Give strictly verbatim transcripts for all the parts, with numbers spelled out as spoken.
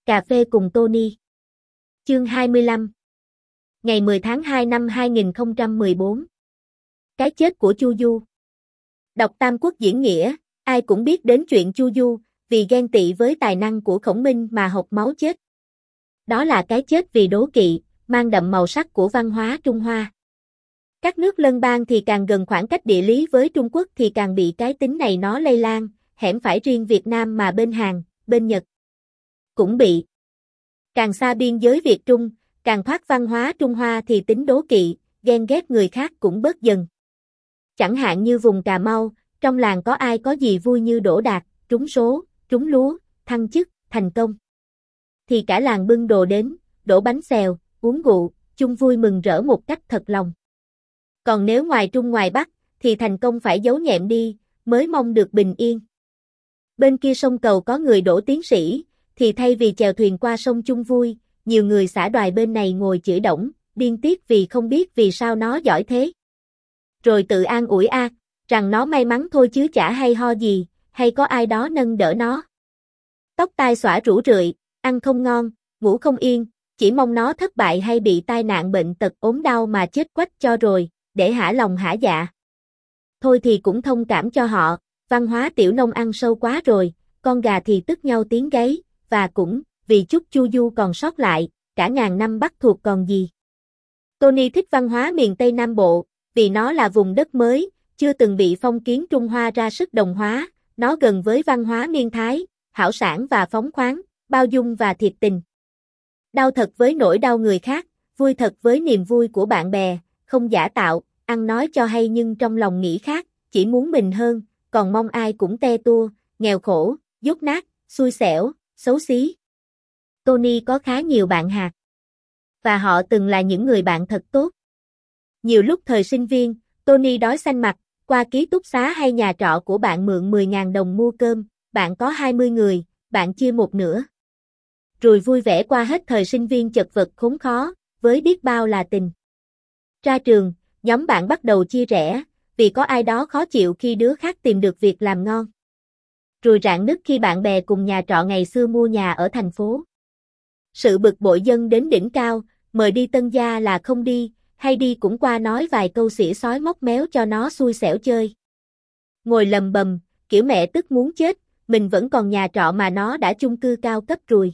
Cà phê cùng Tony. Chương hai mươi lăm. Ngày mười tháng hai năm hai nghìn không trăm mười bốn. Cái chết của Chu Du. Đọc Tam Quốc diễn nghĩa, ai cũng biết đến chuyện Chu Du, vì ghen tị với tài năng của Khổng Minh mà hộc máu chết. Đó là cái chết vì đố kỵ, mang đậm màu sắc của văn hóa Trung Hoa. Các nước lân bang thì càng gần khoảng cách địa lý với Trung Quốc thì càng bị cái tính này nó lây lan, hẻm phải riêng Việt Nam mà bên Hàn, bên Nhật cũng bị. Càng xa biên giới Việt Trung, càng thoát văn hóa Trung Hoa thì tính đố kỵ, ghen ghét người khác cũng bớt dần. Chẳng hạn như vùng Cà Mau, trong làng có ai có gì vui như đỗ đạt, trúng số, trúng lúa, thăng chức, thành công. Thì cả làng bưng đồ đến, đổ bánh xèo, uống rượu, chung vui mừng rỡ một cách thật lòng. Còn nếu ngoài Trung ngoài Bắc, thì thành công phải giấu nhẹm đi, mới mong được bình yên. Bên kia sông Cầu có người đỗ tiến sĩ, thì thay vì chèo thuyền qua sông chung vui, nhiều người xã đoài bên này ngồi chửi đổng, điên tiết vì không biết vì sao nó giỏi thế. Rồi tự an ủi a, à, rằng nó may mắn thôi chứ chả hay ho gì, hay có ai đó nâng đỡ nó. Tóc tai xõa rũ rượi, ăn không ngon, ngủ không yên, chỉ mong nó thất bại hay bị tai nạn bệnh tật ốm đau mà chết quách cho rồi, để hả lòng hả dạ. Thôi thì cũng thông cảm cho họ, văn hóa tiểu nông ăn sâu quá rồi, con gà thì tức nhau tiếng gáy, và cũng, vì chút Chu Du còn sót lại, cả ngàn năm Bắc thuộc còn gì. Tony thích văn hóa miền Tây Nam Bộ, vì nó là vùng đất mới, chưa từng bị phong kiến Trung Hoa ra sức đồng hóa, nó gần với văn hóa miên Thái, hảo sản và phóng khoáng, bao dung và thiệt tình. Đau thật với nỗi đau người khác, vui thật với niềm vui của bạn bè, không giả tạo, ăn nói cho hay nhưng trong lòng nghĩ khác, chỉ muốn mình hơn, còn mong ai cũng te tua, nghèo khổ, dốt nát, xui xẻo, xấu xí. Tony có khá nhiều bạn hạt. Và họ từng là những người bạn thật tốt. Nhiều lúc thời sinh viên, Tony đói xanh mặt, qua ký túc xá hay nhà trọ của bạn mượn mười nghìn đồng mua cơm, bạn có hai mươi người, bạn chia một nửa. Rồi vui vẻ qua hết thời sinh viên chật vật khốn khó, với biết bao là tình. Ra trường, nhóm bạn bắt đầu chia rẽ, vì có ai đó khó chịu khi đứa khác tìm được việc làm ngon. Rồi rạn nứt khi bạn bè cùng nhà trọ ngày xưa mua nhà ở thành phố. Sự bực bội dâng đến đỉnh cao, mời đi Tân Gia là không đi, hay đi cũng qua nói vài câu xỉa xói móc méo cho nó xui xẻo chơi. Ngồi lầm bầm, kiểu mẹ tức muốn chết, mình vẫn còn nhà trọ mà nó đã chung cư cao cấp rồi.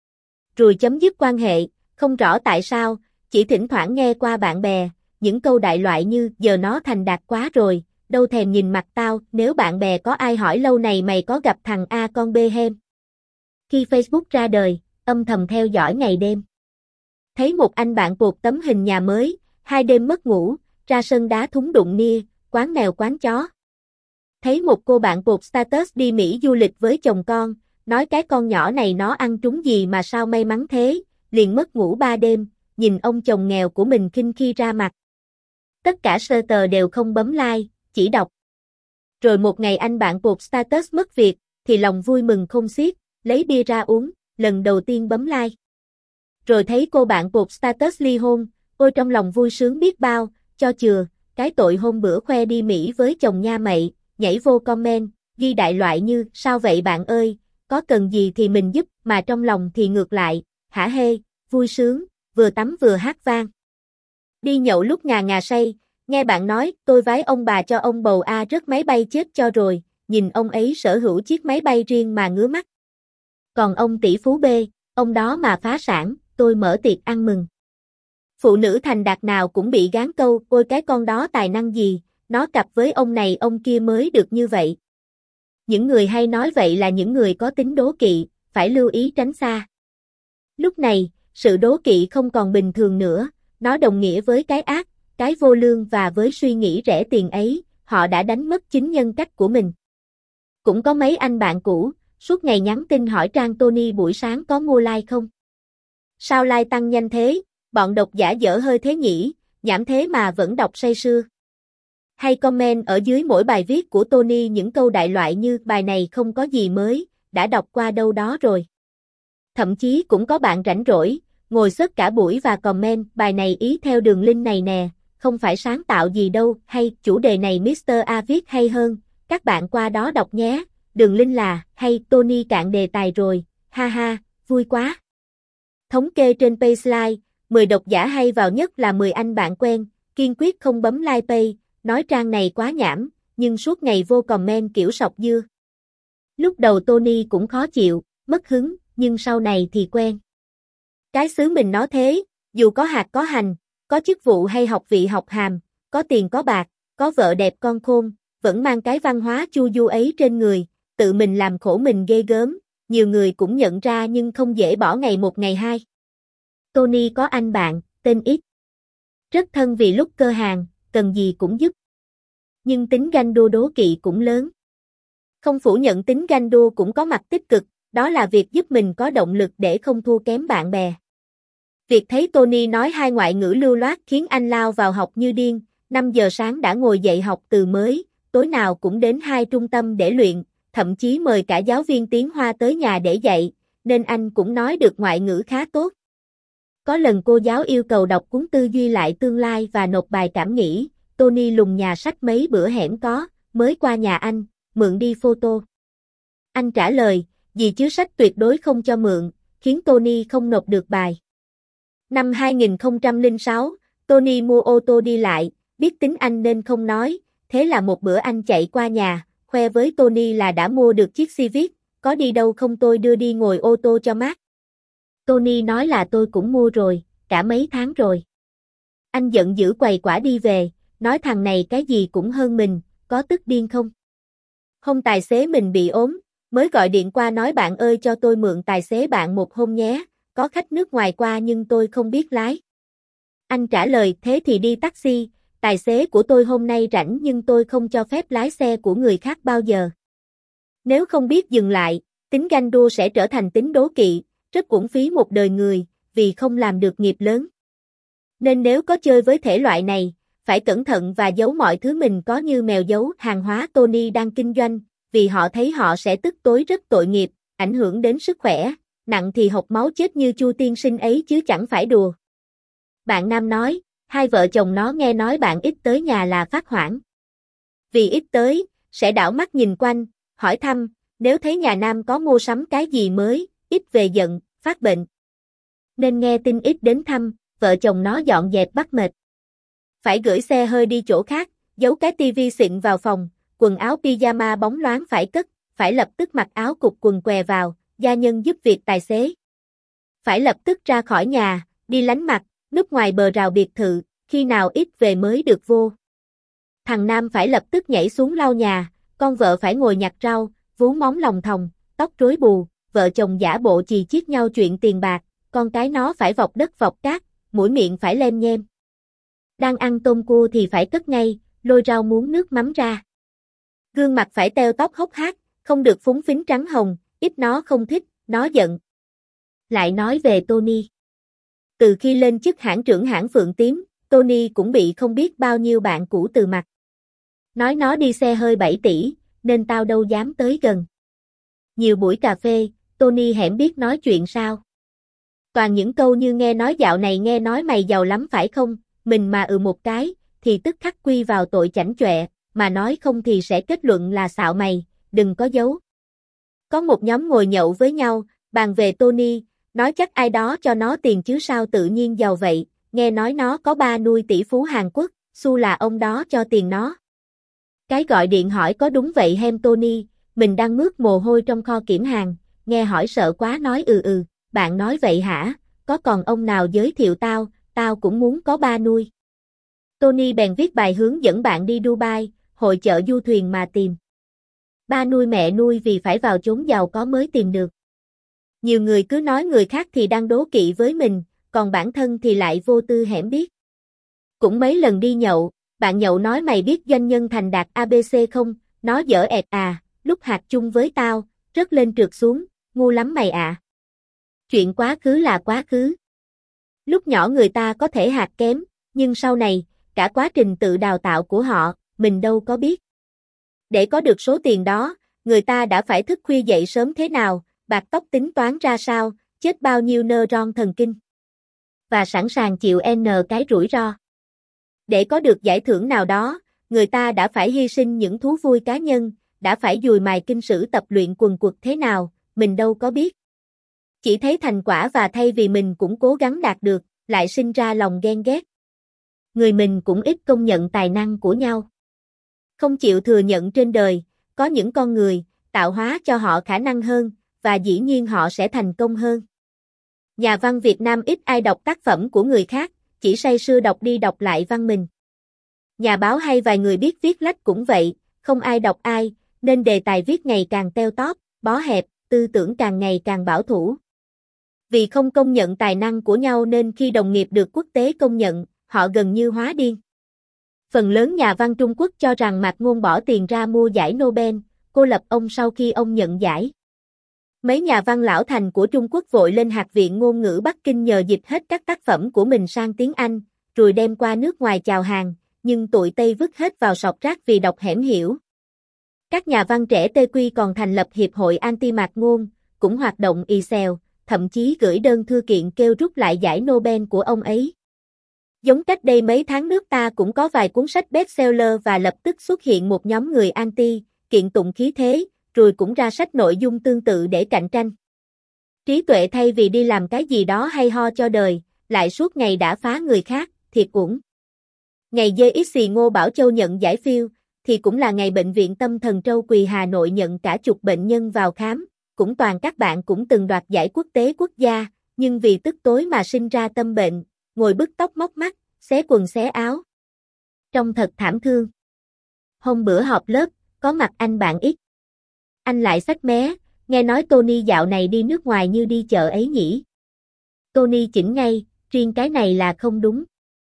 Rồi chấm dứt quan hệ, không rõ tại sao, chỉ thỉnh thoảng nghe qua bạn bè, những câu đại loại như giờ nó thành đạt quá rồi, đâu thèm nhìn mặt tao, nếu bạn bè có ai hỏi lâu này mày có gặp thằng A con B hem. Khi Facebook ra đời, âm thầm theo dõi ngày đêm. Thấy một anh bạn pột tấm hình nhà mới, hai đêm mất ngủ, ra sân đá thúng đụng nia, quán mèo quán chó. Thấy một cô bạn pột status đi Mỹ du lịch với chồng con, nói cái con nhỏ này nó ăn trúng gì mà sao may mắn thế, liền mất ngủ ba đêm, nhìn ông chồng nghèo của mình khinh khi ra mặt. Tất cả sơ tờ đều không bấm like, chỉ đọc. Rồi một ngày anh bạn pột status mất việc, thì lòng vui mừng khôn xiết, lấy bia ra uống, lần đầu tiên bấm like. Rồi thấy cô bạn pột status ly hôn, ôi trong lòng vui sướng biết bao, cho chừa, cái tội hôm bữa khoe đi Mỹ với chồng nha mậy, nhảy vô comment, ghi đại loại như, sao vậy bạn ơi, có cần gì thì mình giúp, mà trong lòng thì ngược lại, hả hê, vui sướng, vừa tắm vừa hát vang. Đi nhậu lúc ngà ngà say, nghe bạn nói, tôi vái ông bà cho ông bầu A rớt máy bay chết cho rồi, nhìn ông ấy sở hữu chiếc máy bay riêng mà ngứa mắt. Còn ông tỷ phú B, ông đó mà phá sản, tôi mở tiệc ăn mừng. Phụ nữ thành đạt nào cũng bị gán câu, ôi cái con đó tài năng gì, nó cặp với ông này ông kia mới được như vậy. Những người hay nói vậy là những người có tính đố kỵ, phải lưu ý tránh xa. Lúc này, sự đố kỵ không còn bình thường nữa, nó đồng nghĩa với cái ác, cái vô lương và với suy nghĩ rẻ tiền ấy, họ đã đánh mất chính nhân cách của mình. Cũng có mấy anh bạn cũ, suốt ngày nhắn tin hỏi trang Tony buổi sáng có mua like không? Sao like tăng nhanh thế, bọn độc giả dở hơi thế nhỉ, nhảm thế mà vẫn đọc say sưa. Hay comment ở dưới mỗi bài viết của Tony những câu đại loại như bài này không có gì mới, đã đọc qua đâu đó rồi. Thậm chí cũng có bạn rảnh rỗi, ngồi search cả buổi và comment bài này ý theo đường link này nè, không phải sáng tạo gì đâu, hay chủ đề này mít tơ A viết hay hơn, các bạn qua đó đọc nhé, đường link là, hay Tony cạn đề tài rồi, ha ha, vui quá. Thống kê trên Pageline, mười độc giả hay vào nhất là mười anh bạn quen, kiên quyết không bấm like page, nói trang này quá nhảm, nhưng suốt ngày vô comment kiểu sọc dưa. Lúc đầu Tony cũng khó chịu, mất hứng, nhưng sau này thì quen. Cái xứ mình nó thế, dù có hạt có hành, có chức vụ hay học vị học hàm, có tiền có bạc, có vợ đẹp con khôn, vẫn mang cái văn hóa chu du ấy trên người, tự mình làm khổ mình ghê gớm, nhiều người cũng nhận ra nhưng không dễ bỏ ngày một ngày hai. Tony có anh bạn, tên X. Rất thân vì lúc cơ hàng, cần gì cũng giúp. Nhưng tính ganh đua đố kỵ cũng lớn. Không phủ nhận tính ganh đua cũng có mặt tích cực, đó là việc giúp mình có động lực để không thua kém bạn bè. Việc thấy Tony nói hai ngoại ngữ lưu loát khiến anh lao vào học như điên, năm giờ sáng đã ngồi dậy học từ mới, tối nào cũng đến hai trung tâm để luyện, thậm chí mời cả giáo viên tiếng Hoa tới nhà để dạy, nên anh cũng nói được ngoại ngữ khá tốt. Có lần cô giáo yêu cầu đọc cuốn Tư duy lại tương lai và nộp bài cảm nghĩ, Tony lùng nhà sách mấy bữa hẻm có, mới qua nhà anh, mượn đi photo. Anh trả lời, gì chứ sách tuyệt đối không cho mượn, khiến Tony không nộp được bài. Năm hai nghìn không trăm lẻ sáu, Tony mua ô tô đi lại, biết tính anh nên không nói, thế là một bữa anh chạy qua nhà, khoe với Tony là đã mua được chiếc Civic, có đi đâu không tôi đưa đi ngồi ô tô cho mát. Tony nói là tôi cũng mua rồi, cả mấy tháng rồi. Anh giận dữ quầy quả đi về, nói thằng này cái gì cũng hơn mình, có tức điên không? Hôm tài xế mình bị ốm, mới gọi điện qua nói bạn ơi cho tôi mượn tài xế bạn một hôm nhé, có khách nước ngoài qua nhưng tôi không biết lái. Anh trả lời thế thì đi taxi, tài xế của tôi hôm nay rảnh nhưng tôi không cho phép lái xe của người khác bao giờ. Nếu không biết dừng lại, tính ganh đua sẽ trở thành tính đố kỵ, rất uổng phí một đời người, vì không làm được nghiệp lớn. Nên nếu có chơi với thể loại này, phải cẩn thận và giấu mọi thứ mình có như mèo giấu hàng hóa Tony đang kinh doanh, vì họ thấy họ sẽ tức tối rất tội nghiệp, ảnh hưởng đến sức khỏe, nặng thì hộc máu chết như Chu tiên sinh ấy chứ chẳng phải đùa. Bạn nam nói, hai vợ chồng nó nghe nói bạn ít tới nhà là phát hoảng. Vì ít tới, sẽ đảo mắt nhìn quanh, hỏi thăm, nếu thấy nhà nam có mua sắm cái gì mới, ít về giận, phát bệnh. Nên nghe tin ít đến thăm, vợ chồng nó dọn dẹp bắt mệt. Phải gửi xe hơi đi chỗ khác, giấu cái tivi xịn vào phòng, quần áo pyjama bóng loáng phải cất, phải lập tức mặc áo cục quần què vào, gia nhân giúp việc tài xế. Phải lập tức ra khỏi nhà, đi lánh mặt, núp ngoài bờ rào biệt thự, khi nào ít về mới được vô. Thằng nam phải lập tức nhảy xuống lau nhà, con vợ phải ngồi nhặt rau, vú móng lòng thòng, tóc rối bù, vợ chồng giả bộ chì chiết nhau chuyện tiền bạc, con cái nó phải vọc đất vọc cát, mũi miệng phải lem nhem. Đang ăn tôm cua thì phải cất ngay, lôi rau muống nước mắm ra. Gương mặt phải teo tóc hốc hác, không được phúng phính trắng hồng, ít nó không thích, nó giận. Lại nói về Tony. Từ khi lên chức hãng trưởng hãng Phượng Tím, Tony cũng bị không biết bao nhiêu bạn cũ từ mặt. Nói nó đi xe hơi bảy tỷ, nên tao đâu dám tới gần. Nhiều buổi cà phê, Tony hẻm biết nói chuyện sao. Toàn những câu như nghe nói dạo này nghe nói mày giàu lắm phải không, mình mà ừ một cái, thì tức khắc quy vào tội chảnh chọe, mà nói không thì sẽ kết luận là xạo mày, đừng có giấu. Có một nhóm ngồi nhậu với nhau, bàn về Tony, nói chắc ai đó cho nó tiền chứ sao tự nhiên giàu vậy, nghe nói nó có ba nuôi tỷ phú Hàn Quốc, xu là ông đó cho tiền nó. Cái gọi điện hỏi có đúng vậy hem Tony, mình đang mướt mồ hôi trong kho kiểm hàng, nghe hỏi sợ quá nói ừ ừ, bạn nói vậy hả, có còn ông nào giới thiệu tao, tao cũng muốn có ba nuôi. Tony bèn viết bài hướng dẫn bạn đi Dubai, hội chợ du thuyền mà tìm. Ba nuôi mẹ nuôi vì phải vào chốn giàu có mới tìm được. Nhiều người cứ nói người khác thì đang đố kỵ với mình, còn bản thân thì lại vô tư hẻm biết. Cũng mấy lần đi nhậu, bạn nhậu nói mày biết doanh nhân thành đạt a bê xê không, nó dở ẹt à, lúc hạt chung với tao, rớt lên trượt xuống, ngu lắm mày ạ. À. Chuyện quá khứ là quá khứ. Lúc nhỏ người ta có thể hạt kém, nhưng sau này, cả quá trình tự đào tạo của họ, mình đâu có biết. Để có được số tiền đó, người ta đã phải thức khuya dậy sớm thế nào, bạc tóc tính toán ra sao, chết bao nhiêu neuron thần kinh. Và sẵn sàng chịu N cái rủi ro. Để có được giải thưởng nào đó, người ta đã phải hy sinh những thú vui cá nhân, đã phải dùi mài kinh sử tập luyện quần quật thế nào, mình đâu có biết. Chỉ thấy thành quả và thay vì mình cũng cố gắng đạt được, lại sinh ra lòng ghen ghét. Người mình cũng ít công nhận tài năng của nhau. Không chịu thừa nhận trên đời, có những con người, tạo hóa cho họ khả năng hơn, và dĩ nhiên họ sẽ thành công hơn. Nhà văn Việt Nam ít ai đọc tác phẩm của người khác, chỉ say sưa đọc đi đọc lại văn mình. Nhà báo hay vài người biết viết lách cũng vậy, không ai đọc ai, nên đề tài viết ngày càng teo tóp, bó hẹp, tư tưởng càng ngày càng bảo thủ. Vì không công nhận tài năng của nhau nên khi đồng nghiệp được quốc tế công nhận, họ gần như hóa điên. Phần lớn nhà văn Trung Quốc cho rằng Mạc Ngôn bỏ tiền ra mua giải Nobel, cô lập ông sau khi ông nhận giải. Mấy nhà văn lão thành của Trung Quốc vội lên Học viện Ngôn ngữ Bắc Kinh nhờ dịch hết các tác phẩm của mình sang tiếng Anh, rồi đem qua nước ngoài chào hàng, nhưng tụi Tây vứt hết vào sọt rác vì đọc hẻm hiểu. Các nhà văn trẻ Tây Quy còn thành lập Hiệp hội Anti-Mạc Ngôn, cũng hoạt động ì xèo, thậm chí gửi đơn thư kiện kêu rút lại giải Nobel của ông ấy. Giống cách đây mấy tháng nước ta cũng có vài cuốn sách bestseller và lập tức xuất hiện một nhóm người anti, kiện tụng khí thế, rồi cũng ra sách nội dung tương tự để cạnh tranh. Trí tuệ thay vì đi làm cái gì đó hay ho cho đời, lại suốt ngày đã phá người khác, thiệt uổng. Ngày giê ích xê Ngô Bảo Châu nhận giải phiêu, thì cũng là ngày Bệnh viện Tâm thần Trâu Quỳ Hà Nội nhận cả chục bệnh nhân vào khám, cũng toàn các bạn cũng từng đoạt giải quốc tế quốc gia, nhưng vì tức tối mà sinh ra tâm bệnh, ngồi bứt tóc móc mắt, xé quần xé áo. Trông thật thảm thương. Hôm bữa họp lớp, có mặt anh bạn X. Anh lại xách mé, nghe nói Tony dạo này đi nước ngoài như đi chợ ấy nhỉ. Tony chỉnh ngay, riêng cái này là không đúng.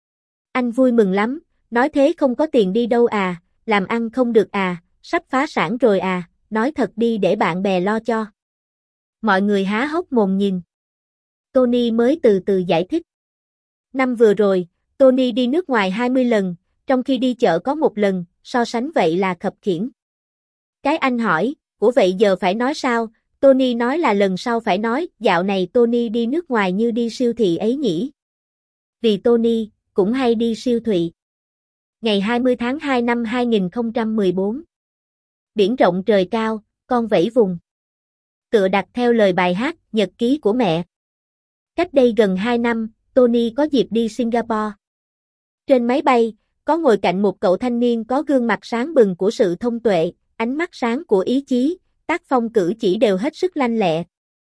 Anh vui mừng lắm, nói thế không có tiền đi đâu à, làm ăn không được à, sắp phá sản rồi à, nói thật đi để bạn bè lo cho. Mọi người há hốc mồm nhìn. Tony mới từ từ giải thích. Năm vừa rồi, Tony đi nước ngoài hai mươi lần, trong khi đi chợ có một lần, so sánh vậy là khập khiễng. Cái anh hỏi, của vậy giờ phải nói sao? Tony nói là lần sau phải nói, dạo này Tony đi nước ngoài như đi siêu thị ấy nhỉ. Vì Tony, cũng hay đi siêu thị. Ngày hai mươi tháng hai năm hai nghìn không trăm mười bốn. Biển rộng trời cao, con vẫy vùng. Tựa đặt theo lời bài hát, nhật ký của mẹ. Cách đây gần hai năm, Tony có dịp đi Singapore. Trên máy bay, có ngồi cạnh một cậu thanh niên có gương mặt sáng bừng của sự thông tuệ, ánh mắt sáng của ý chí, tác phong cử chỉ đều hết sức lanh lẹ.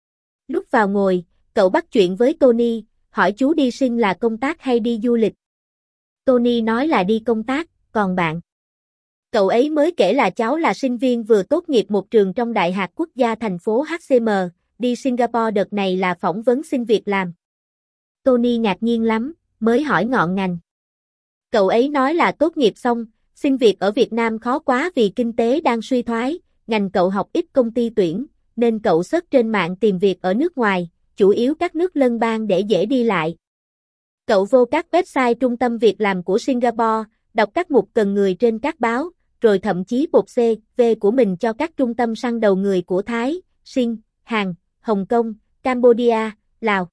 Lúc vào ngồi, cậu bắt chuyện với Tony, hỏi chú đi Sing là công tác hay đi du lịch. Tony nói là đi công tác, còn bạn? Cậu ấy mới kể là cháu là sinh viên vừa tốt nghiệp một trường trong Đại học Quốc gia thành phố hát xê em, đi Singapore đợt này là phỏng vấn xin việc làm. Tony ngạc nhiên lắm, mới hỏi ngọn ngành. Cậu ấy nói là tốt nghiệp xong, xin việc ở Việt Nam khó quá vì kinh tế đang suy thoái, ngành cậu học ít công ty tuyển, nên cậu search trên mạng tìm việc ở nước ngoài, chủ yếu các nước lân bang để dễ đi lại. Cậu vô các website trung tâm việc làm của Singapore, đọc các mục cần người trên các báo, rồi thậm chí bột xê vê của mình cho các trung tâm săn đầu người của Thái, Sing, Hàn, Hồng Kông, Cambodia, Lào.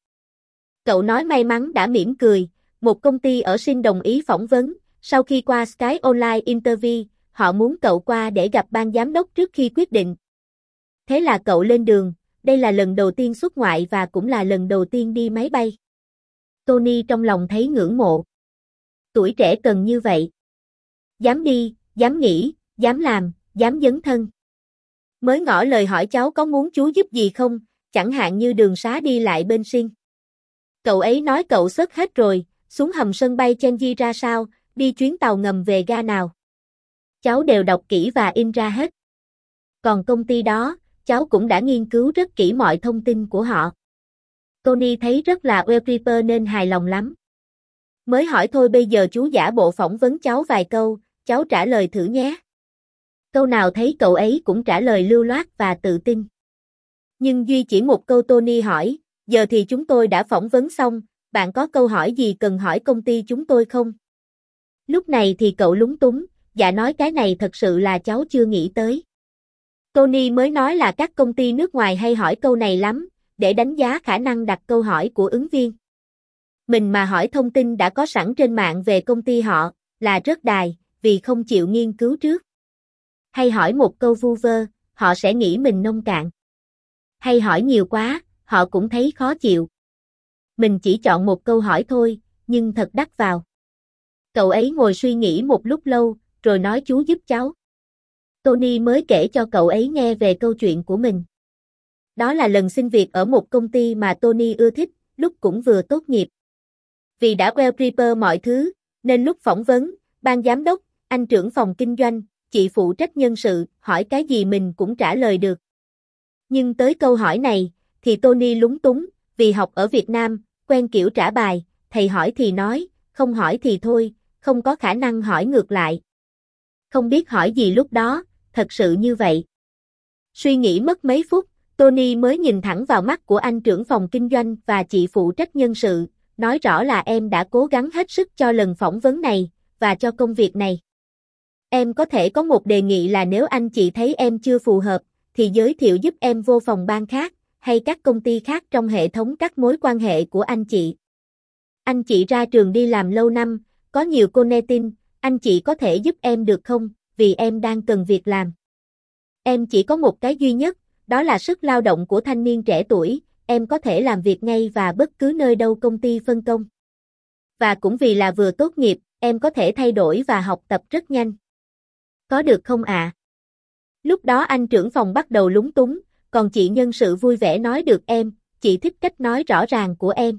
Cậu nói may mắn đã mỉm cười, một công ty ở Sing đồng ý phỏng vấn, sau khi qua Sky Online Interview, họ muốn cậu qua để gặp ban giám đốc trước khi quyết định. Thế là cậu lên đường, đây là lần đầu tiên xuất ngoại và cũng là lần đầu tiên đi máy bay. Tony trong lòng thấy ngưỡng mộ. Tuổi trẻ cần như vậy. Dám đi, dám nghĩ, dám làm, dám dấn thân. Mới ngỏ lời hỏi cháu có muốn chú giúp gì không, chẳng hạn như đường xá đi lại bên Sing. Cậu ấy nói cậu search hết rồi, xuống hầm sân bay Changi ra sao, đi chuyến tàu ngầm về ga nào. Cháu đều đọc kỹ và in ra hết. Còn công ty đó, cháu cũng đã nghiên cứu rất kỹ mọi thông tin của họ. Tony thấy rất là well prepared nên hài lòng lắm. Mới hỏi thôi bây giờ chú giả bộ phỏng vấn cháu vài câu, cháu trả lời thử nhé. Câu nào thấy cậu ấy cũng trả lời lưu loát và tự tin. Nhưng duy chỉ một câu Tony hỏi, giờ thì chúng tôi đã phỏng vấn xong, bạn có câu hỏi gì cần hỏi công ty chúng tôi không? Lúc này thì cậu lúng túng, dạ nói cái này thật sự là cháu chưa nghĩ tới. Tony mới nói là các công ty nước ngoài hay hỏi câu này lắm, để đánh giá khả năng đặt câu hỏi của ứng viên. Mình mà hỏi thông tin đã có sẵn trên mạng về công ty họ, là rất đài, vì không chịu nghiên cứu trước. Hay hỏi một câu vu vơ, họ sẽ nghĩ mình nông cạn. Hay hỏi nhiều quá, họ cũng thấy khó chịu. Mình chỉ chọn một câu hỏi thôi, nhưng thật đắt vào. Cậu ấy ngồi suy nghĩ một lúc lâu, rồi nói chú giúp cháu. Tony mới kể cho cậu ấy nghe về câu chuyện của mình. Đó là lần xin việc ở một công ty mà Tony ưa thích, lúc cũng vừa tốt nghiệp. Vì đã well prepare mọi thứ, nên lúc phỏng vấn, ban giám đốc, anh trưởng phòng kinh doanh, chị phụ trách nhân sự, hỏi cái gì mình cũng trả lời được. Nhưng tới câu hỏi này, thì Tony lúng túng, vì học ở Việt Nam, quen kiểu trả bài, thầy hỏi thì nói, không hỏi thì thôi, không có khả năng hỏi ngược lại. Không biết hỏi gì lúc đó, thật sự như vậy. Suy nghĩ mất mấy phút, Tony mới nhìn thẳng vào mắt của anh trưởng phòng kinh doanh và chị phụ trách nhân sự, nói rõ là em đã cố gắng hết sức cho lần phỏng vấn này, và cho công việc này. Em có thể có một đề nghị là nếu anh chị thấy em chưa phù hợp, thì giới thiệu giúp em vô phòng ban khác, hay các công ty khác trong hệ thống các mối quan hệ của anh chị. Anh chị ra trường đi làm lâu năm, có nhiều connecting, anh chị có thể giúp em được không, vì em đang cần việc làm. Em chỉ có một cái duy nhất, đó là sức lao động của thanh niên trẻ tuổi, em có thể làm việc ngay và bất cứ nơi đâu công ty phân công. Và cũng vì là vừa tốt nghiệp, em có thể thay đổi và học tập rất nhanh. Có được không ạ? À? Lúc đó anh trưởng phòng bắt đầu lúng túng, còn chị nhân sự vui vẻ nói được em, chị thích cách nói rõ ràng của em.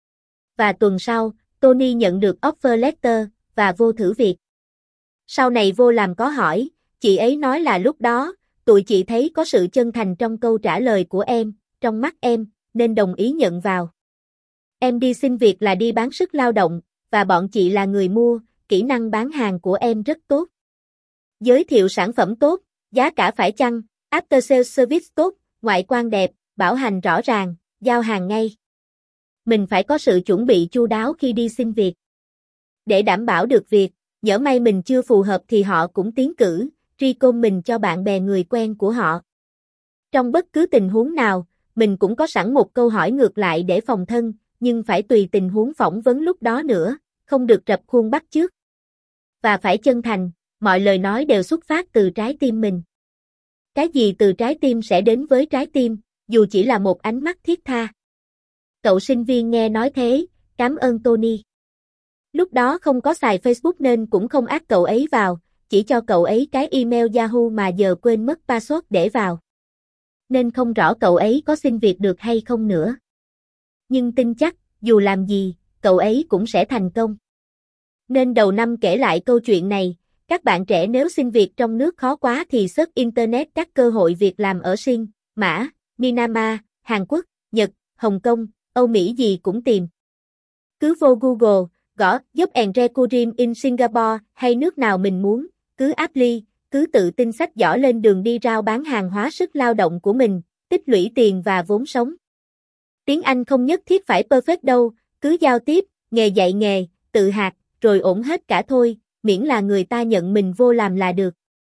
Và tuần sau, Tony nhận được offer letter, và vô thử việc. Sau này vô làm có hỏi, chị ấy nói là lúc đó, tụi chị thấy có sự chân thành trong câu trả lời của em, trong mắt em, nên đồng ý nhận vào. Em đi xin việc là đi bán sức lao động, và bọn chị là người mua, kỹ năng bán hàng của em rất tốt. Giới thiệu sản phẩm tốt, giá cả phải chăng, after sales service tốt, ngoại quan đẹp, bảo hành rõ ràng, giao hàng ngay. Mình phải có sự chuẩn bị chu đáo khi đi xin việc. Để đảm bảo được việc, nhỡ may mình chưa phù hợp thì họ cũng tiến cử, recom mình cho bạn bè người quen của họ. Trong bất cứ tình huống nào, mình cũng có sẵn một câu hỏi ngược lại để phòng thân, nhưng phải tùy tình huống phỏng vấn lúc đó nữa, không được rập khuôn bắt chước. Và phải chân thành, mọi lời nói đều xuất phát từ trái tim mình. Cái gì từ trái tim sẽ đến với trái tim, dù chỉ là một ánh mắt thiết tha. Cậu sinh viên nghe nói thế, cảm ơn Tony. Lúc đó không có xài Facebook nên cũng không add cậu ấy vào, chỉ cho cậu ấy cái email Yahoo mà giờ quên mất password để vào. Nên không rõ cậu ấy có xin việc được hay không nữa. Nhưng tin chắc, dù làm gì, cậu ấy cũng sẽ thành công. Nên đầu năm kể lại câu chuyện này, các bạn trẻ nếu xin việc trong nước khó quá thì search Internet các cơ hội việc làm ở Sing, Mã, Myanmar, Hàn Quốc, Nhật, Hồng Kông, Âu Mỹ gì cũng tìm. Cứ vô Google, gõ Job and Recruiting in Singapore hay nước nào mình muốn, cứ apply, cứ tự tin xách giỏ lên đường đi rao bán hàng hóa sức lao động của mình, tích lũy tiền và vốn sống. Tiếng Anh không nhất thiết phải perfect đâu, cứ giao tiếp, nghề dạy nghề, tự hạt, rồi ổn hết cả thôi, miễn là người ta nhận mình vô làm là được.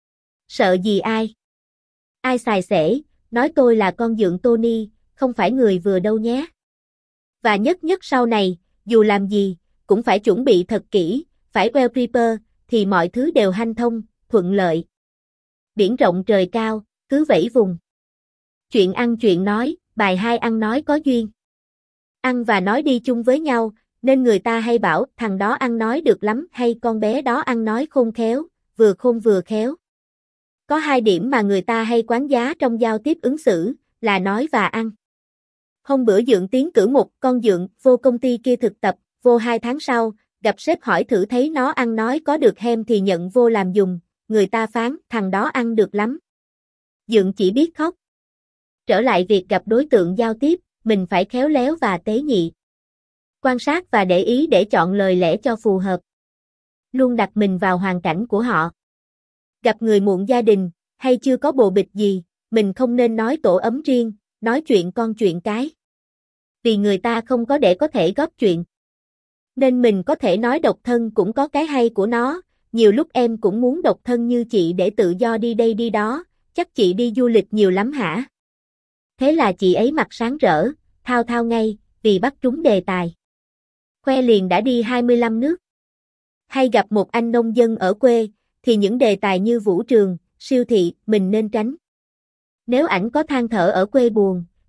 Sợ gì ai? Ai xài xể, nói tôi là con dượng Tony, không phải người vừa đâu nhé. Và nhất nhất sau này, dù làm gì, cũng phải chuẩn bị thật kỹ, phải well prepare, thì mọi thứ đều hanh thông, thuận lợi. Biển rộng trời cao, cứ vẫy vùng. Chuyện ăn chuyện nói, bài hai ăn nói có duyên. Ăn và nói đi chung với nhau, nên người ta hay bảo thằng đó ăn nói được lắm hay con bé đó ăn nói khôn khéo, vừa khôn vừa khéo. Có hai điểm mà người ta hay quán giá trong giao tiếp ứng xử, là nói và ăn. Hôm bữa dượng tiến cử một con dượng vô công ty kia thực tập, vô hai tháng sau, gặp sếp hỏi thử thấy nó ăn nói có được hem thì nhận vô làm dùng, người ta phán thằng đó ăn được lắm. Dượng chỉ biết khóc. Trở lại việc gặp đối tượng giao tiếp, mình phải khéo léo và tế nhị. Quan sát và để ý để chọn lời lẽ cho phù hợp. Luôn đặt mình vào hoàn cảnh của họ. Gặp người muộn gia đình, hay chưa có bồ bịch gì, mình không nên nói tổ ấm riêng, nói chuyện con chuyện cái. Vì người ta không có để có thể góp chuyện. Nên mình có thể nói độc thân cũng có cái hay của nó, nhiều lúc em cũng muốn độc thân như chị để tự do đi đây đi đó, chắc chị đi du lịch nhiều lắm hả? Thế là chị ấy mặt sáng rỡ, thao thao ngay, vì bắt trúng đề tài. Khoe liền đã đi hai mươi lăm nước. Hay gặp một anh nông dân ở quê, thì những đề tài như vũ trường, siêu thị, mình nên tránh. Nếu ảnh có than thở ở quê buồn,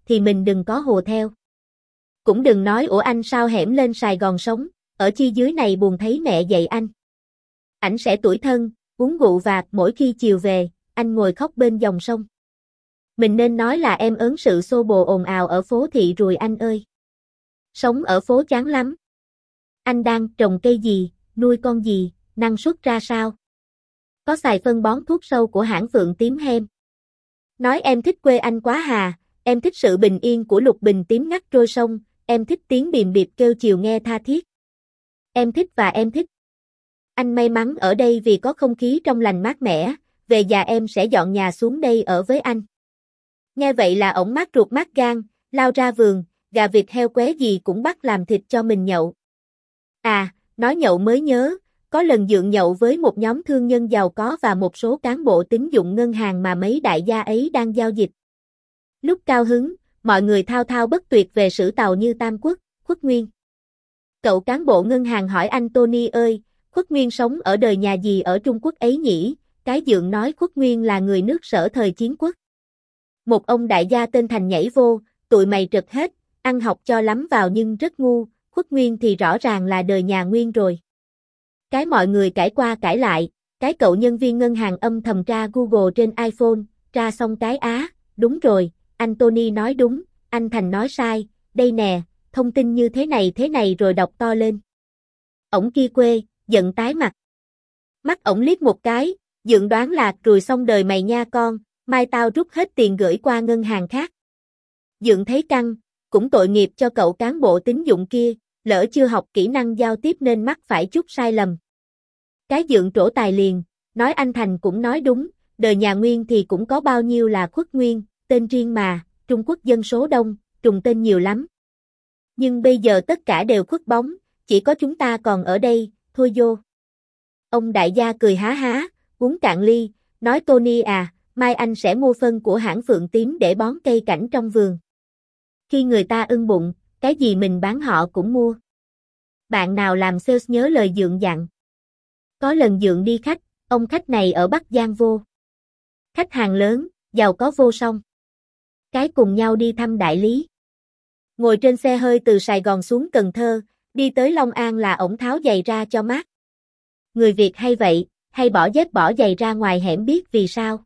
thì mình đừng có hùa theo. Cũng đừng nói ủa anh sao hẻm lên Sài Gòn sống, ở chi dưới này buồn thấy mẹ dạy anh. Ảnh sẽ tủi thân, uống rượu vạt mỗi khi chiều về, anh ngồi khóc bên dòng sông. Mình nên nói là em ớn sự xô bồ ồn ào ở phố thị rồi anh ơi. Sống ở phố chán lắm. Anh đang trồng cây gì, nuôi con gì, năng suất ra sao? Có xài phân bón thuốc sâu của hãng Phượng Tím hem. Nói em thích quê anh quá hà, em thích sự bình yên của lục bình tím ngắt trôi sông, em thích tiếng bìm bịp kêu chiều nghe tha thiết. Em thích và em thích. Anh may mắn ở đây vì có không khí trong lành mát mẻ, về già em sẽ dọn nhà xuống đây ở với anh. Nghe vậy là ổng mát ruột mát gan, lao ra vườn, gà vịt heo qué gì cũng bắt làm thịt cho mình nhậu. À, nói nhậu mới nhớ, có lần Dượng nhậu với một nhóm thương nhân giàu có và một số cán bộ tín dụng ngân hàng mà mấy đại gia ấy đang giao dịch. Lúc cao hứng, mọi người thao thao bất tuyệt về sử tàu như Tam Quốc, Khuất Nguyên. Cậu cán bộ ngân hàng hỏi anh Tony ơi, Khuất Nguyên sống ở đời nhà gì ở Trung Quốc ấy nhỉ? Cái Dượng nói Khuất Nguyên là người nước Sở thời chiến quốc. Một ông đại gia tên Thành nhảy vô, tụi mày trật hết, ăn học cho lắm vào nhưng rất ngu, Khuất Nguyên thì rõ ràng là đời nhà Nguyên rồi. Cái mọi người cãi qua cãi lại, cái cậu nhân viên ngân hàng âm thầm tra Google trên iPhone, tra xong cái á, đúng rồi, anh Tony nói đúng, anh Thành nói sai, đây nè, thông tin như thế này thế này rồi đọc to lên. Ổng kia quê, giận tái mặt. Mắt ổng liếc một cái, Dượng đoán lạc rồi xong đời mày nha con, mai tao rút hết tiền gửi qua ngân hàng khác. Dượng thấy căng, cũng tội nghiệp cho cậu cán bộ tín dụng kia, lỡ chưa học kỹ năng giao tiếp nên mắc phải chút sai lầm. Cái Dượng trổ tài liền, nói anh Thành cũng nói đúng, đời nhà Nguyên thì cũng có bao nhiêu là Khuất Nguyên, tên riêng mà, Trung Quốc dân số đông, trùng tên nhiều lắm. Nhưng bây giờ tất cả đều khuất bóng, chỉ có chúng ta còn ở đây, thôi vô. Ông đại gia cười há há, uống cạn ly, nói Tony à, mai anh sẽ mua phân của hãng Phượng Tím để bón cây cảnh trong vườn. Khi người ta ưng bụng, cái gì mình bán họ cũng mua. Bạn nào làm sales nhớ lời Dượng dặn. Có lần Dượng đi khách, ông khách này ở Bắc Giang vô. Khách hàng lớn, giàu có vô song. Cái cùng nhau đi thăm đại lý. Ngồi trên xe hơi từ Sài Gòn xuống Cần Thơ, đi tới Long An là ổng tháo giày ra cho mát. Người Việt hay vậy, hay bỏ dép bỏ giày ra ngoài hẻm biết vì sao.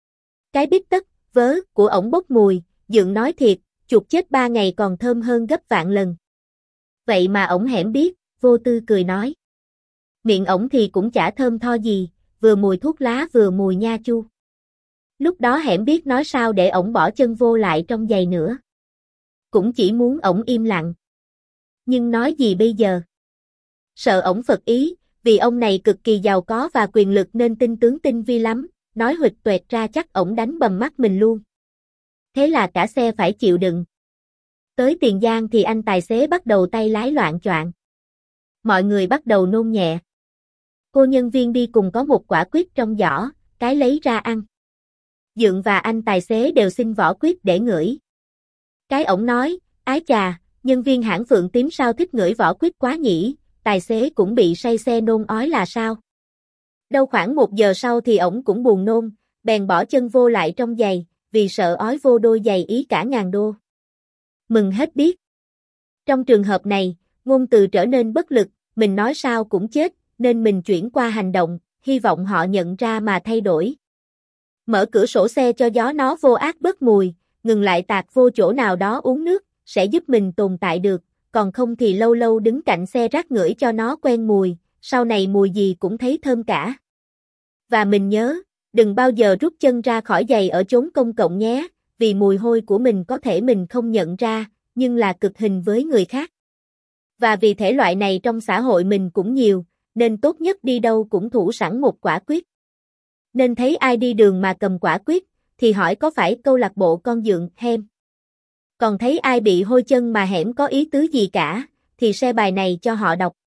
Cái bít tất, vớ, của ổng bốc mùi, Dượng nói thiệt, chuột chết ba ngày còn thơm hơn gấp vạn lần. Vậy mà ổng hẻm biết, vô tư cười nói. Miệng ổng thì cũng chả thơm tho gì, vừa mùi thuốc lá vừa mùi nha chu. Lúc đó hẻm biết nói sao để ổng bỏ chân vô lại trong giày nữa. Cũng chỉ muốn ổng im lặng. Nhưng nói gì bây giờ? Sợ ổng phật ý, vì ông này cực kỳ giàu có và quyền lực nên tinh tướng tinh vi lắm, nói huỵch toẹt ra chắc ổng đánh bầm mắt mình luôn. Thế là cả xe phải chịu đựng. Tới Tiền Giang thì anh tài xế bắt đầu tay lái loạng choạng. Mọi người bắt đầu nôn nhẹ. Cô nhân viên đi cùng có một quả quýt trong giỏ, cái lấy ra ăn. Dượng và anh tài xế đều xin vỏ quýt để ngửi. Cái ổng nói, ái chà, nhân viên hãng Phượng Tím sao thích ngửi vỏ quýt quá nhỉ, tài xế cũng bị say xe nôn ói là sao. Đâu khoảng một giờ sau thì ổng cũng buồn nôn, bèn bỏ chân vô lại trong giày, vì sợ ói vô đôi giày ý cả ngàn đô. Mừng hết biết. Trong trường hợp này, ngôn từ trở nên bất lực, mình nói sao cũng chết, nên mình chuyển qua hành động, hy vọng họ nhận ra mà thay đổi. Mở cửa sổ xe cho gió nó vô át bớt mùi, ngừng lại tạt vô chỗ nào đó uống nước, sẽ giúp mình tồn tại được, còn không thì lâu lâu đứng cạnh xe rác ngửi cho nó quen mùi, sau này mùi gì cũng thấy thơm cả. Và mình nhớ, đừng bao giờ rút chân ra khỏi giày ở chốn công cộng nhé, vì mùi hôi của mình có thể mình không nhận ra, nhưng là cực hình với người khác. Và vì thể loại này trong xã hội mình cũng nhiều, nên tốt nhất đi đâu cũng thủ sẵn một quả quýt. Nên thấy ai đi đường mà cầm quả quýt, thì hỏi có phải câu lạc bộ con Dượng hem. Còn thấy ai bị hôi chân mà hẻm có ý tứ gì cả, thì share bài này cho họ đọc.